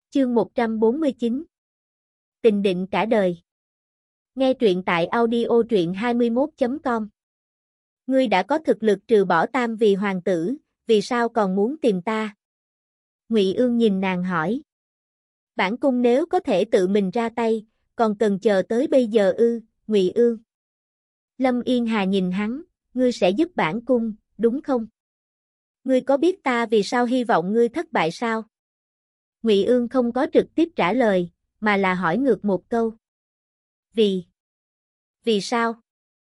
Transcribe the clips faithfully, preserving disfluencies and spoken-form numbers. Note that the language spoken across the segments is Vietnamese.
Chương một trăm bốn mươi chín. Tình định cả đời. Nghe truyện tại audio truyện hai mươi mốt chấm com. Ngươi đã có thực lực trừ bỏ tam vì hoàng tử, vì sao còn muốn tìm ta? Ngụy Ương nhìn nàng hỏi. Bản cung nếu có thể tự mình ra tay, còn cần chờ tới bây giờ ư? Ngụy Ương. Lâm Yên Hà nhìn hắn, ngươi sẽ giúp bản cung, đúng không? Ngươi có biết ta vì sao hy vọng ngươi thất bại sao? Ngụy Ương không có trực tiếp trả lời, mà là hỏi ngược một câu. Vì? Vì sao?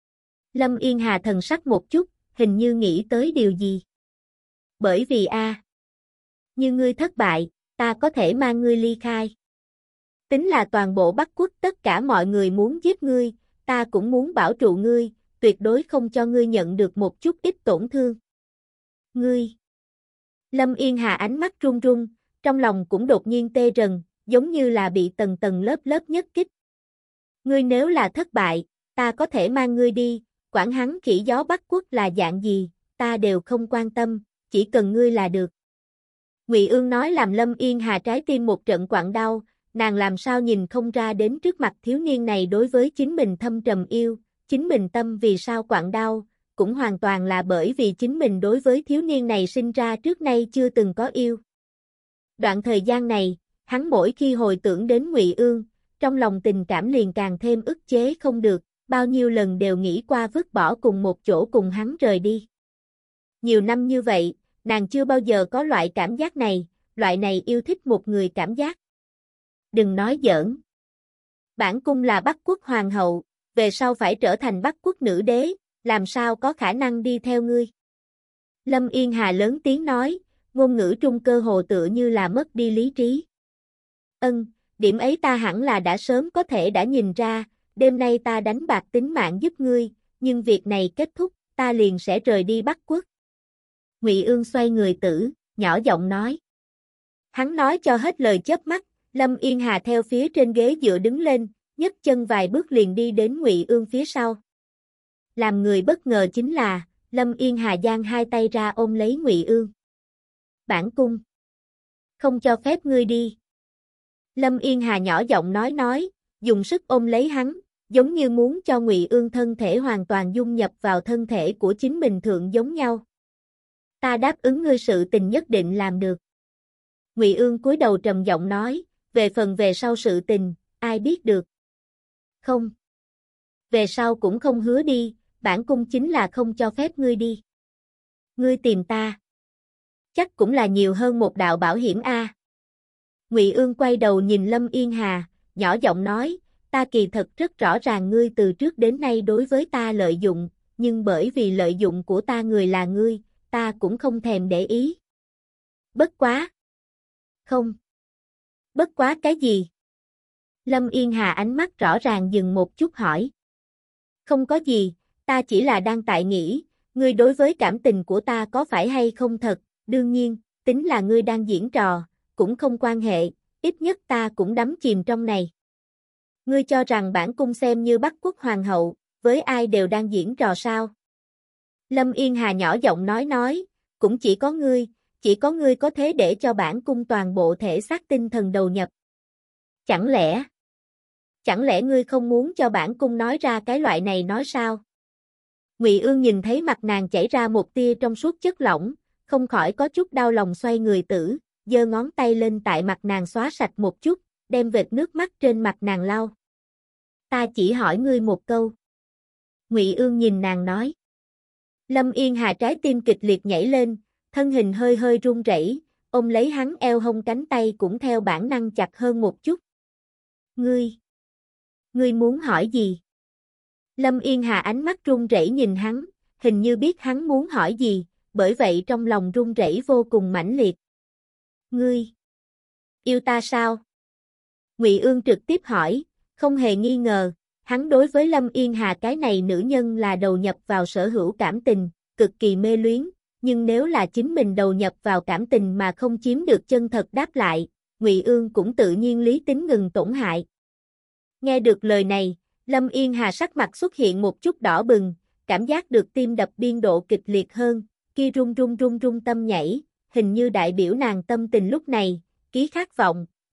Lâm Yên Hà thần sắc một chút, hình như nghĩ tới điều gì. Bởi vì a, à, như ngươi thất bại, ta có thể mang ngươi ly khai. Tính là toàn bộ Bắc Quốc tất cả mọi người muốn giết ngươi, ta cũng muốn bảo trụ ngươi, tuyệt đối không cho ngươi nhận được một chút ít tổn thương. Ngươi. Lâm Yên Hà ánh mắt run run, trong lòng cũng đột nhiên tê rần, giống như là bị tầng tầng lớp lớp nhất kích. Ngươi nếu là thất bại, ta có thể mang ngươi đi, quản hắn khỉ gió Bắc Quốc là dạng gì, ta đều không quan tâm, chỉ cần ngươi là được. Ngụy Ương nói làm Lâm Yên Hà trái tim một trận quặn đau, nàng làm sao nhìn không ra đến trước mặt thiếu niên này đối với chính mình thâm trầm yêu, chính mình tâm vì sao quặn đau, cũng hoàn toàn là bởi vì chính mình đối với thiếu niên này sinh ra trước nay chưa từng có yêu. Đoạn thời gian này, hắn mỗi khi hồi tưởng đến Ngụy Ương, trong lòng tình cảm liền càng thêm ức chế không được, bao nhiêu lần đều nghĩ qua vứt bỏ cùng một chỗ cùng hắn rời đi. Nhiều năm như vậy, nàng chưa bao giờ có loại cảm giác này, loại này yêu thích một người cảm giác. Đừng nói giỡn. Bản cung là Bắc Quốc hoàng hậu, về sau phải trở thành Bắc Quốc nữ đế, làm sao có khả năng đi theo ngươi. Lâm Yên Hà lớn tiếng nói, ngôn ngữ trung cơ hồ tựa như là mất đi lý trí. Ân, điểm ấy ta hẳn là đã sớm có thể đã nhìn ra, đêm nay ta đánh bạc tính mạng giúp ngươi, nhưng việc này kết thúc, ta liền sẽ rời đi Bắc Quốc. Ngụy Ương xoay người tử, nhỏ giọng nói. Hắn nói cho hết lời chớp mắt, Lâm Yên Hà theo phía trên ghế dựa đứng lên, nhấc chân vài bước liền đi đến Ngụy Ương phía sau. Làm người bất ngờ chính là, Lâm Yên Hà giang hai tay ra ôm lấy Ngụy Ương. Bản cung không cho phép ngươi đi. Lâm Yên Hà nhỏ giọng nói nói, dùng sức ôm lấy hắn, giống như muốn cho Ngụy Ương thân thể hoàn toàn dung nhập vào thân thể của chính mình thượng giống nhau. Ta đáp ứng ngươi sự tình nhất định làm được. Ngụy Ương cúi đầu trầm giọng nói, về phần về sau sự tình, ai biết được. Không. Về sau cũng không hứa đi, bản cung chính là không cho phép ngươi đi. Ngươi tìm ta. Chắc cũng là nhiều hơn một đạo bảo hiểm a. À. Ngụy Ương quay đầu nhìn Lâm Yên Hà, nhỏ giọng nói, ta kỳ thật rất rõ ràng ngươi từ trước đến nay đối với ta lợi dụng, nhưng bởi vì lợi dụng của ta người là ngươi, ta cũng không thèm để ý. Bất quá. Không. Bất quá cái gì? Lâm Yên Hà ánh mắt rõ ràng dừng một chút hỏi. Không có gì, ta chỉ là đang tại nghĩ, ngươi đối với cảm tình của ta có phải hay không thật, đương nhiên, tính là ngươi đang diễn trò, cũng không quan hệ, ít nhất ta cũng đắm chìm trong này. Ngươi cho rằng bản cung xem như Bắc Quốc hoàng hậu, với ai đều đang diễn trò sao? Lâm Yên Hà nhỏ giọng nói nói, cũng chỉ có ngươi, chỉ có ngươi có thể để cho bản cung toàn bộ thể xác tinh thần đầu nhập. Chẳng lẽ? Chẳng lẽ ngươi không muốn cho bản cung nói ra cái loại này nói sao? Ngụy Ương nhìn thấy mặt nàng chảy ra một tia trong suốt chất lỏng, không khỏi có chút đau lòng xoay người tử, giơ ngón tay lên tại mặt nàng xóa sạch một chút, đem vệt nước mắt trên mặt nàng lau. Ta chỉ hỏi ngươi một câu. Ngụy Ương nhìn nàng nói. Lâm Yên Hà trái tim kịch liệt nhảy lên, thân hình hơi hơi run rẩy, ôm lấy hắn eo hông cánh tay cũng theo bản năng chặt hơn một chút. Ngươi, ngươi muốn hỏi gì? Lâm Yên Hà ánh mắt run rẩy nhìn hắn, hình như biết hắn muốn hỏi gì, bởi vậy trong lòng run rẩy vô cùng mãnh liệt. Ngươi, yêu ta sao? Ngụy Ương trực tiếp hỏi, không hề nghi ngờ, hắn đối với Lâm Yên Hà cái này nữ nhân là đầu nhập vào sở hữu cảm tình, cực kỳ mê luyến, nhưng nếu là chính mình đầu nhập vào cảm tình mà không chiếm được chân thật đáp lại, Ngụy Ương cũng tự nhiên lý tính ngừng tổn hại. Nghe được lời này, Lâm Yên Hà sắc mặt xuất hiện một chút đỏ bừng, cảm giác được tim đập biên độ kịch liệt hơn, kia run run run run tâm nhảy, hình như đại biểu nàng tâm tình lúc này, ký khát vọng,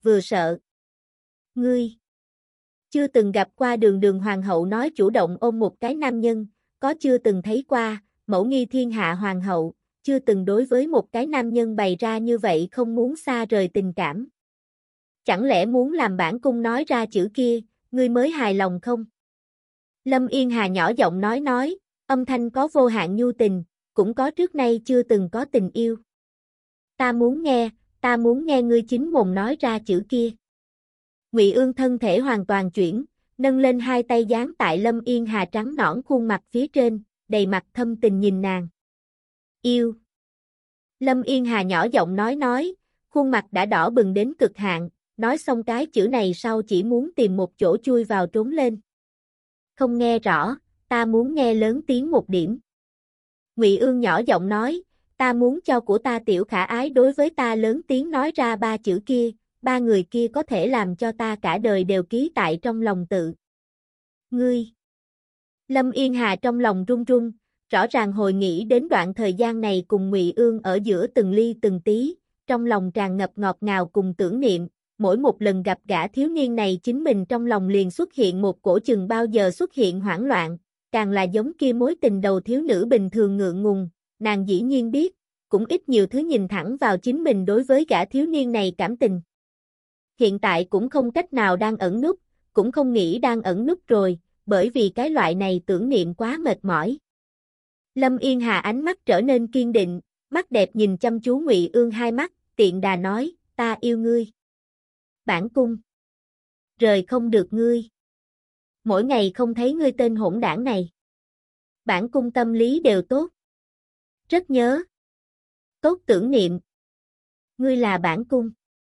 vừa sợ. Ngươi chưa từng gặp qua đường đường hoàng hậu nói chủ động ôm một cái nam nhân, có chưa từng thấy qua, mẫu nghi thiên hạ hoàng hậu, chưa từng đối với một cái nam nhân bày ra như vậy không muốn xa rời tình cảm. Chẳng lẽ muốn làm bản cung nói ra chữ kia, ngươi mới hài lòng không? Lâm Yên Hà nhỏ giọng nói nói, âm thanh có vô hạn nhu tình, cũng có trước nay chưa từng có tình yêu. Ta muốn nghe, ta muốn nghe ngươi chính mồm nói ra chữ kia. Ngụy Ương thân thể hoàn toàn chuyển, nâng lên hai tay dán tại Lâm Yên Hà trắng nõn khuôn mặt phía trên, đầy mặt thâm tình nhìn nàng. Yêu. Lâm Yên Hà nhỏ giọng nói nói, khuôn mặt đã đỏ bừng đến cực hạn, nói xong cái chữ này sau chỉ muốn tìm một chỗ chui vào trốn lên. Không nghe rõ, ta muốn nghe lớn tiếng một điểm. Ngụy Ương nhỏ giọng nói, ta muốn cho của ta tiểu khả ái đối với ta lớn tiếng nói ra ba chữ kia, ba người kia có thể làm cho ta cả đời đều ký tại trong lòng tự. Ngươi. Lâm Yên Hà trong lòng run run, rõ ràng hồi nghĩ đến đoạn thời gian này cùng Ngụy Ương ở giữa từng ly từng tí, trong lòng tràn ngập ngọt ngào cùng tưởng niệm, mỗi một lần gặp gã thiếu niên này chính mình trong lòng liền xuất hiện một cổ chừng bao giờ xuất hiện hoảng loạn, càng là giống kia mối tình đầu thiếu nữ bình thường ngượng ngùng, nàng dĩ nhiên biết, cũng ít nhiều thứ nhìn thẳng vào chính mình đối với gã thiếu niên này cảm tình. Hiện tại cũng không cách nào đang ẩn núp, cũng không nghĩ đang ẩn núp rồi, bởi vì cái loại này tưởng niệm quá mệt mỏi. Lâm Yên Hà ánh mắt trở nên kiên định, mắt đẹp nhìn chăm chú Ngụy Ương hai mắt, tiện đà nói, ta yêu ngươi. Bản cung. Rời không được ngươi. Mỗi ngày không thấy ngươi tên hỗn đảng này. Bản cung tâm lý đều tốt. Rất nhớ. Tốt tưởng niệm. Ngươi là bản cung.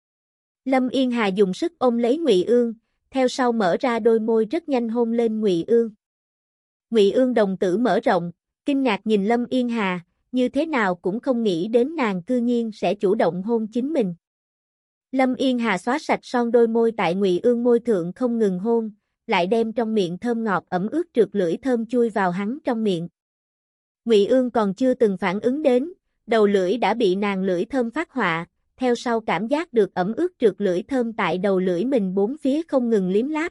Lâm Yên Hà dùng sức ôm lấy Ngụy Ương, theo sau mở ra đôi môi rất nhanh hôn lên Ngụy Ương. Ngụy Ương đồng tử mở rộng, kinh ngạc nhìn Lâm Yên Hà, như thế nào cũng không nghĩ đến nàng cư nhiên sẽ chủ động hôn chính mình. Lâm Yên Hà xóa sạch son đôi môi tại Ngụy Ương môi thượng không ngừng hôn, lại đem trong miệng thơm ngọt ẩm ướt trượt lưỡi thơm chui vào hắn trong miệng. Ngụy Ương còn chưa từng phản ứng đến, đầu lưỡi đã bị nàng lưỡi thơm phát họa, theo sau cảm giác được ẩm ướt trượt lưỡi thơm tại đầu lưỡi mình bốn phía không ngừng liếm láp.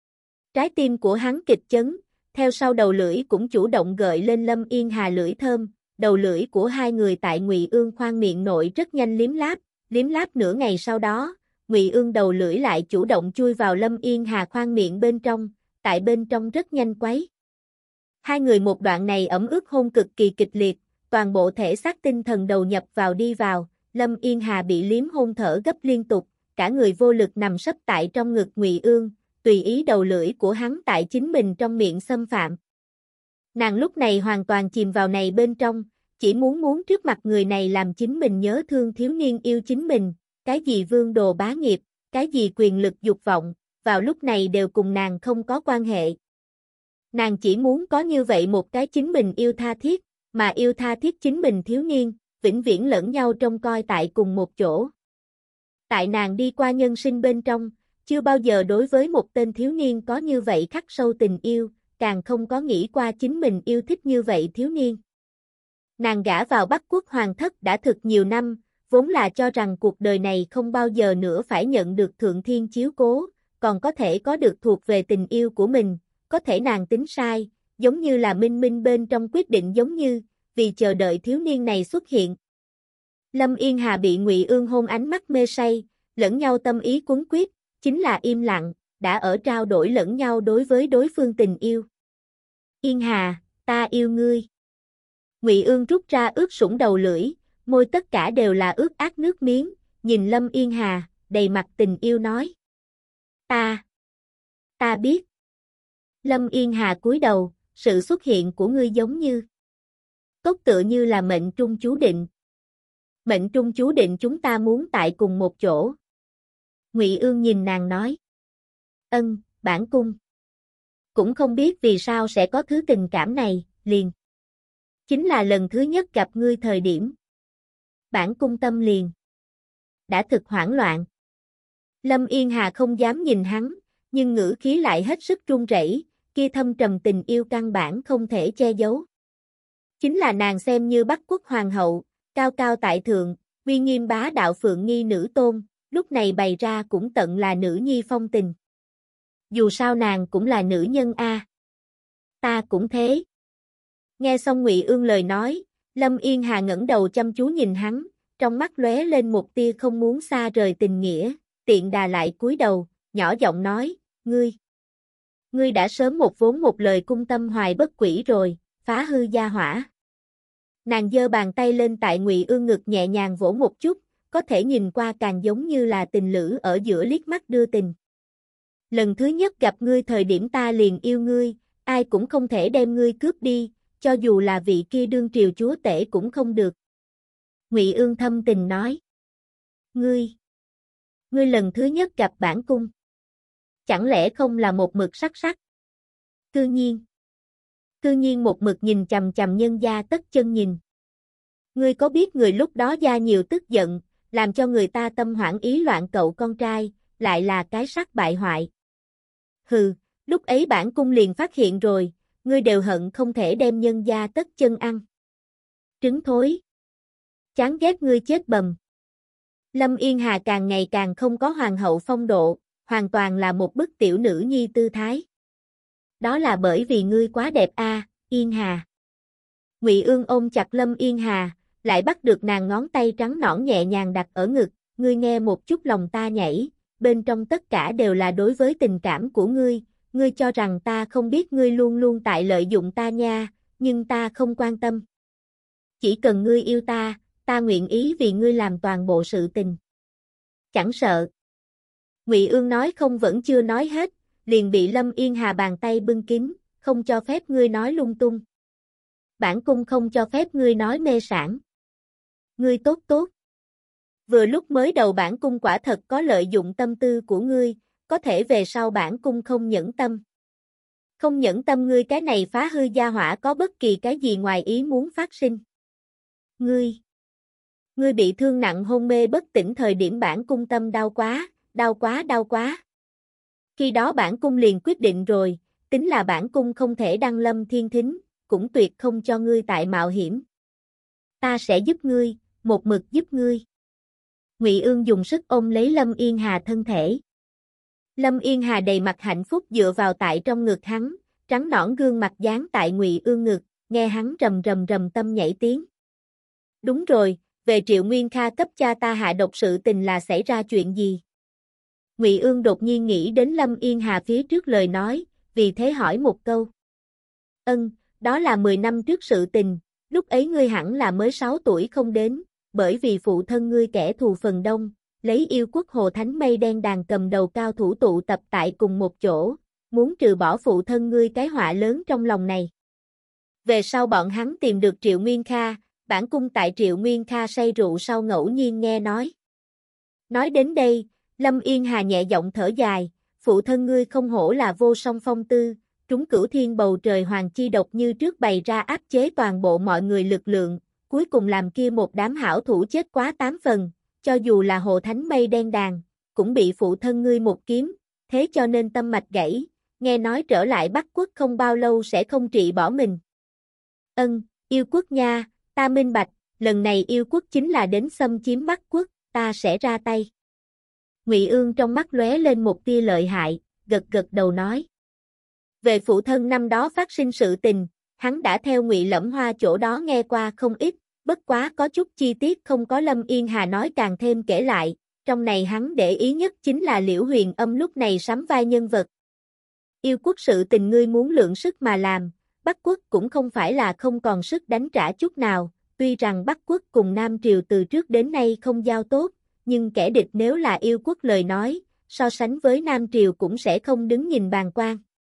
Trái tim của hắn kịch chấn, theo sau đầu lưỡi cũng chủ động gợi lên Lâm Yên Hà lưỡi thơm, đầu lưỡi của hai người tại Ngụy Ương khoang miệng nội rất nhanh liếm láp, liếm láp nửa ngày sau đó, Ngụy Ương đầu lưỡi lại chủ động chui vào Lâm Yên Hà khoang miệng bên trong, tại bên trong rất nhanh quấy. Hai người một đoạn này ẩm ướt hôn cực kỳ kịch liệt, toàn bộ thể xác tinh thần đầu nhập vào đi vào, Lâm Yên Hà bị liếm hôn thở gấp liên tục, cả người vô lực nằm sấp tại trong ngực Ngụy Ương, tùy ý đầu lưỡi của hắn tại chính mình trong miệng xâm phạm. Nàng lúc này hoàn toàn chìm vào này bên trong, chỉ muốn muốn trước mặt người này làm chính mình nhớ thương thiếu niên yêu chính mình, cái gì vương đồ bá nghiệp, cái gì quyền lực dục vọng, vào lúc này đều cùng nàng không có quan hệ. Nàng chỉ muốn có như vậy một cái chính mình yêu tha thiết, mà yêu tha thiết chính mình thiếu niên, vĩnh viễn lẫn nhau trông coi tại cùng một chỗ. Tại nàng đi qua nhân sinh bên trong, chưa bao giờ đối với một tên thiếu niên có như vậy khắc sâu tình yêu, càng không có nghĩ qua chính mình yêu thích như vậy thiếu niên. Nàng gả vào Bắc Quốc hoàng thất đã thực nhiều năm, vốn là cho rằng cuộc đời này không bao giờ nữa phải nhận được thượng thiên chiếu cố, còn có thể có được thuộc về tình yêu của mình, có thể nàng tính sai, giống như là minh minh bên trong quyết định giống như, vì chờ đợi thiếu niên này xuất hiện. Lâm Yên Hà bị Ngụy Ương hôn ánh mắt mê say, lẫn nhau tâm ý cuốn quyết, chính là im lặng, đã ở trao đổi lẫn nhau đối với đối phương tình yêu. Yên Hà, ta yêu ngươi. Ngụy Ương rút ra ướt sũng đầu lưỡi, môi tất cả đều là ướt át nước miếng, nhìn Lâm Yên Hà, đầy mặt tình yêu nói. Ta, ta biết. Lâm Yên Hà cúi đầu, sự xuất hiện của ngươi giống như cốt tựa như là mệnh trung chú định. Mệnh trung chú định chúng ta muốn tại cùng một chỗ. Ngụy Ương nhìn nàng nói. Ân, bản cung. Cũng không biết vì sao sẽ có thứ tình cảm này, liền. Chính là lần thứ nhất gặp ngươi thời điểm. Bản cung tâm liền. Đã thực hoảng loạn. Lâm Yên Hà không dám nhìn hắn, nhưng ngữ khí lại hết sức run rẩy, kia thâm trầm tình yêu căn bản không thể che giấu. Chính là nàng xem như Bắc Quốc hoàng hậu, cao cao tại thượng, uy nghiêm bá đạo phượng nghi nữ tôn, lúc này bày ra cũng tận là nữ nhi phong tình. Dù sao nàng cũng là nữ nhân a. Ta cũng thế. Nghe xong Ngụy Ương lời nói, Lâm Yên Hà ngẩng đầu chăm chú nhìn hắn, trong mắt lóe lên một tia không muốn xa rời tình nghĩa, tiện đà lại cúi đầu, nhỏ giọng nói, ngươi, ngươi đã sớm một vốn một lời cung tâm hoài bất quỷ rồi, phá hư gia hỏa. Nàng giơ bàn tay lên tại Ngụy Ương ngực nhẹ nhàng vỗ một chút, có thể nhìn qua càng giống như là tình lữ ở giữa liếc mắt đưa tình. Lần thứ nhất gặp ngươi thời điểm ta liền yêu ngươi, ai cũng không thể đem ngươi cướp đi, cho dù là vị kia đương triều chúa tể cũng không được. Ngụy Ương thâm tình nói. Ngươi, ngươi lần thứ nhất gặp bản cung. Chẳng lẽ không là một mực sắc sắc? Cư nhiên. Cư nhiên một mực nhìn chằm chằm nhân gia tất chân nhìn. Ngươi có biết người lúc đó gia nhiều tức giận, làm cho người ta tâm hoảng ý loạn cậu con trai, lại là cái sắc bại hoại. Hừ, lúc ấy bản cung liền phát hiện rồi, ngươi đều hận không thể đem nhân gia tất chân ăn. Trứng thối. Chán ghét ngươi chết bầm. Lâm Yên Hà càng ngày càng không có hoàng hậu phong độ, hoàn toàn là một bức tiểu nữ nhi tư thái. Đó là bởi vì ngươi quá đẹp a, à, Yên Hà. Ngụy Ương ôm chặt Lâm Yên Hà, lại bắt được nàng ngón tay trắng nõn nhẹ nhàng đặt ở ngực, ngươi nghe một chút lòng ta nhảy, bên trong tất cả đều là đối với tình cảm của ngươi, ngươi cho rằng ta không biết ngươi luôn luôn tại lợi dụng ta nha, nhưng ta không quan tâm. Chỉ cần ngươi yêu ta, ta nguyện ý vì ngươi làm toàn bộ sự tình. Chẳng sợ. Ngụy Ương nói không vẫn chưa nói hết, liền bị Lâm Yên Hà bàn tay bưng kín, không cho phép ngươi nói lung tung. Bản cung không cho phép ngươi nói mê sảng. Ngươi tốt tốt. Vừa lúc mới đầu bản cung quả thật có lợi dụng tâm tư của ngươi, có thể về sau bản cung không nhẫn tâm. Không nhẫn tâm ngươi cái này phá hư gia hỏa có bất kỳ cái gì ngoài ý muốn phát sinh. Ngươi. Ngươi bị thương nặng hôn mê bất tỉnh thời điểm bản cung tâm đau quá, đau quá đau quá. Khi đó bản cung liền quyết định rồi, tính là bản cung không thể đăng lâm thiên thính, cũng tuyệt không cho ngươi tại mạo hiểm. Ta sẽ giúp ngươi, một mực giúp ngươi. Ngụy Ương dùng sức ôm lấy Lâm Yên Hà thân thể. Lâm Yên Hà đầy mặt hạnh phúc dựa vào tại trong ngực hắn, trắng nõn gương mặt dán tại Ngụy Ương ngực, nghe hắn rầm rầm rầm tâm nhảy tiếng. Đúng rồi, về Triệu Nguyên Kha cấp cha ta hạ độc sự tình là xảy ra chuyện gì? Ngụy Ương đột nhiên nghĩ đến Lâm Yên Hà phía trước lời nói, vì thế hỏi một câu. Ân, đó là mười năm trước sự tình, lúc ấy ngươi hẳn là mới sáu tuổi không đến, bởi vì phụ thân ngươi kẻ thù phần đông, lấy yêu quốc Hồ Thánh Mây Đen đàn cầm đầu cao thủ tụ tập tại cùng một chỗ, muốn trừ bỏ phụ thân ngươi cái họa lớn trong lòng này. Về sau bọn hắn tìm được Triệu Nguyên Kha, bản cung tại Triệu Nguyên Kha say rượu sau ngẫu nhiên nghe nói. Nói đến đây, Lâm Yên Hà nhẹ giọng thở dài, phụ thân ngươi không hổ là vô song phong tư, trúng cửu thiên bầu trời hoàng chi độc như trước bày ra áp chế toàn bộ mọi người lực lượng, cuối cùng làm kia một đám hảo thủ chết quá tám phần, cho dù là Hồ Thánh Mây Đen đàn, cũng bị phụ thân ngươi một kiếm, thế cho nên tâm mạch gãy, nghe nói trở lại Bắc Quốc không bao lâu sẽ không trị bỏ mình. Ân, yêu quốc nha, ta minh bạch, lần này yêu quốc chính là đến xâm chiếm Bắc Quốc, ta sẽ ra tay. Ngụy Ương trong mắt lóe lên một tia lợi hại, gật gật đầu nói. Về phụ thân năm đó phát sinh sự tình, hắn đã theo Ngụy Lẫm Hoa chỗ đó nghe qua không ít, bất quá có chút chi tiết không có Lâm Yên Hà nói càng thêm kể lại, trong này hắn để ý nhất chính là Liễu Huyền Âm lúc này sắm vai nhân vật. Yêu quốc sự tình ngươi muốn lượng sức mà làm, Bắc Quốc cũng không phải là không còn sức đánh trả chút nào, tuy rằng Bắc Quốc cùng Nam Triều từ trước đến nay không giao tốt, nhưng kẻ địch nếu là yêu quốc lời nói, so sánh với Nam Triều cũng sẽ không đứng nhìn bàng quan.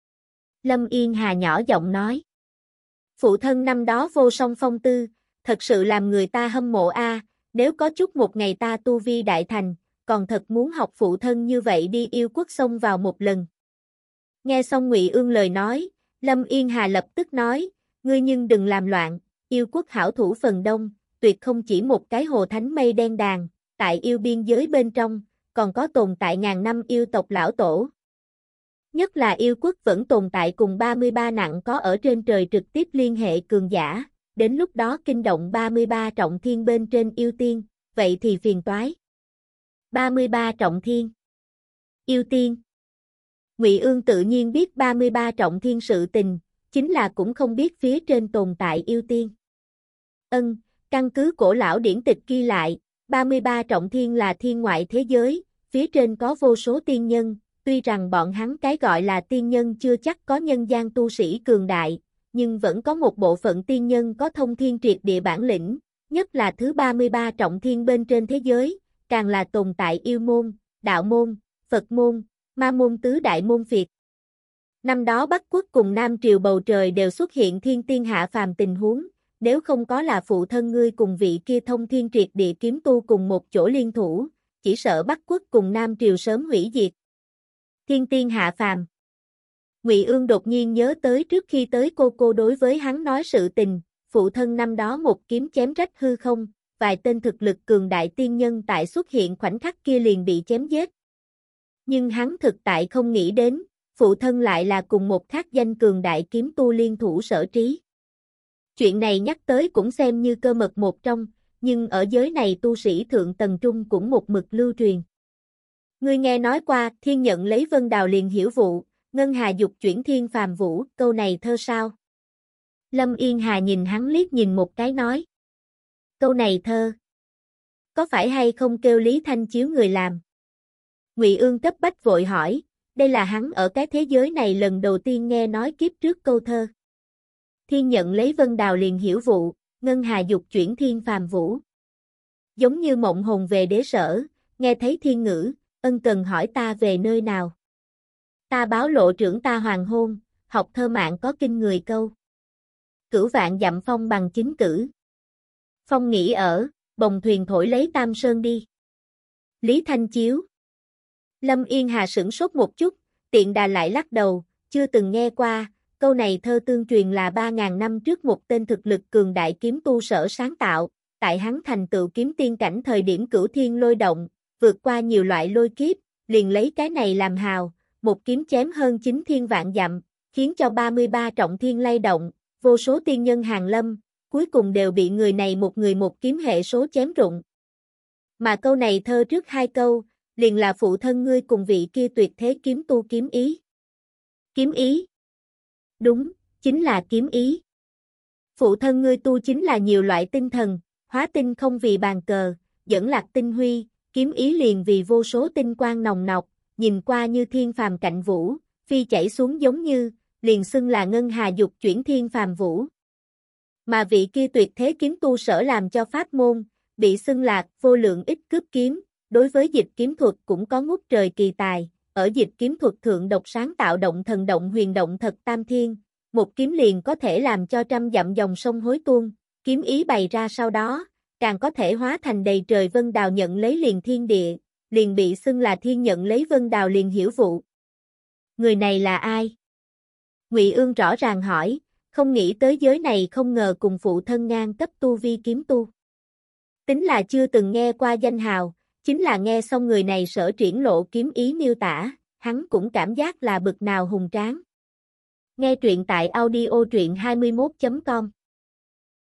Lâm Yên Hà nhỏ giọng nói. Phụ thân năm đó vô song phong tư, thật sự làm người ta hâm mộ a. Nếu có chút một ngày ta tu vi đại thành, còn thật muốn học phụ thân như vậy đi yêu quốc xông vào một lần. Nghe xong Ngụy Ương lời nói, Lâm Yên Hà lập tức nói, ngươi nhưng đừng làm loạn, yêu quốc hảo thủ phần đông, tuyệt không chỉ một cái Hồ Thánh Mây Đen đàn, tại yêu biên giới bên trong, còn có tồn tại ngàn năm yêu tộc lão tổ. Nhất là yêu quốc vẫn tồn tại cùng ba mươi ba nặng có ở trên trời trực tiếp liên hệ cường giả, đến lúc đó kinh động ba mươi ba trọng thiên bên trên yêu tiên, vậy thì phiền toái. ba mươi ba trọng thiên. Yêu tiên. Ngụy Ương tự nhiên biết ba mươi ba trọng thiên sự tình, chính là cũng không biết phía trên tồn tại yêu tiên. Ân, căn cứ cổ lão điển tịch ghi lại, ba mươi ba trọng thiên là thiên ngoại thế giới, phía trên có vô số tiên nhân, tuy rằng bọn hắn cái gọi là tiên nhân chưa chắc có nhân gian tu sĩ cường đại, nhưng vẫn có một bộ phận tiên nhân có thông thiên triệt địa bản lĩnh, nhất là thứ ba mươi ba trọng thiên bên trên thế giới, càng là tồn tại yêu môn, đạo môn, Phật môn, ma môn tứ đại môn phiệt. Năm đó Bắc Quốc cùng Nam Triều bầu trời đều xuất hiện thiên tiên hạ phàm tình huống, nếu không có là phụ thân ngươi cùng vị kia thông thiên triệt địa kiếm tu cùng một chỗ liên thủ, chỉ sợ Bắc Quốc cùng Nam Triều sớm hủy diệt. Thiên tiên hạ phàm. Ngụy Ương đột nhiên nhớ tới trước khi tới cô cô đối với hắn nói sự tình, phụ thân năm đó một kiếm chém rách hư không, vài tên thực lực cường đại tiên nhân tại xuất hiện khoảnh khắc kia liền bị chém giết. Nhưng hắn thực tại không nghĩ đến, phụ thân lại là cùng một thác danh cường đại kiếm tu liên thủ sở trí. Chuyện này nhắc tới cũng xem như cơ mật một trong, nhưng ở giới này tu sĩ thượng tầng trung cũng một mực lưu truyền. Ngươi nghe nói qua, thiên nhận lấy vân đào liền hiểu vụ, ngân hà dục chuyển thiên phàm vũ, câu này thơ sao? Lâm Yên Hà nhìn hắn liếc nhìn một cái nói. Câu này thơ. Có phải hay không kêu Lý Thanh Chiếu người làm? Ngụy Ương cấp bách vội hỏi, đây là hắn ở cái thế giới này lần đầu tiên nghe nói kiếp trước câu thơ. Thiên nhận lấy vân đào liền hiểu vụ, ngân hà dục chuyển thiên phàm vũ. Giống như mộng hồn về đế sở, nghe thấy thiên ngữ, ân cần hỏi ta về nơi nào. Ta báo lộ trưởng ta hoàng hôn, học thơ mạng có kinh người câu. Cửu vạn dặm phong bằng chính cử. Phong nghỉ ở, bồng thuyền thổi lấy Tam Sơn đi. Lý Thanh Chiếu. Lâm Yên Hà sửng sốt một chút, tiện đà lại lắc đầu, chưa từng nghe qua, câu này thơ tương truyền là ba ngàn năm trước một tên thực lực cường đại kiếm tu sở sáng tạo, tại hắn thành tựu kiếm tiên cảnh thời điểm cửu thiên lôi động, vượt qua nhiều loại lôi kiếp, liền lấy cái này làm hào, một kiếm chém hơn chín thiên vạn dặm, khiến cho ba mươi ba trọng thiên lay động, vô số tiên nhân hàng lâm, cuối cùng đều bị người này một người một kiếm hệ số chém rụng. Mà câu này thơ trước hai câu, liền là phụ thân ngươi cùng vị kia tuyệt thế kiếm tu kiếm ý. Kiếm ý? Đúng, chính là kiếm ý. Phụ thân ngươi tu chính là nhiều loại tinh thần, hóa tinh không vì bàn cờ, dẫn lạc tinh huy, kiếm ý liền vì vô số tinh quang nồng nọc, nhìn qua như thiên phàm cạnh vũ, phi chảy xuống giống như, liền xưng là ngân hà dục chuyển thiên phàm vũ. Mà vị kia tuyệt thế kiếm tu sở làm cho pháp môn, bị xưng là vô lượng ích cướp kiếm, đối với dịch kiếm thuật cũng có ngút trời kỳ tài, ở dịch kiếm thuật thượng độc sáng tạo động thần động huyền động thật tam thiên, một kiếm liền có thể làm cho trăm dặm dòng sông hối tuôn, kiếm ý bày ra sau đó, càng có thể hóa thành đầy trời vân đào nhận lấy liền thiên địa, liền bị xưng là thiên nhận lấy vân đào liền hiểu vụ. Người này là ai? Ngụy Ương rõ ràng hỏi, không nghĩ tới giới này không ngờ cùng phụ thân ngang cấp tu vi kiếm tu. Tính là chưa từng nghe qua danh hào, chính là nghe xong người này sở triển lộ kiếm ý miêu tả, hắn cũng cảm giác là bực nào hùng tráng. Nghe truyện tại audio truyện hai mươi mốt chấm com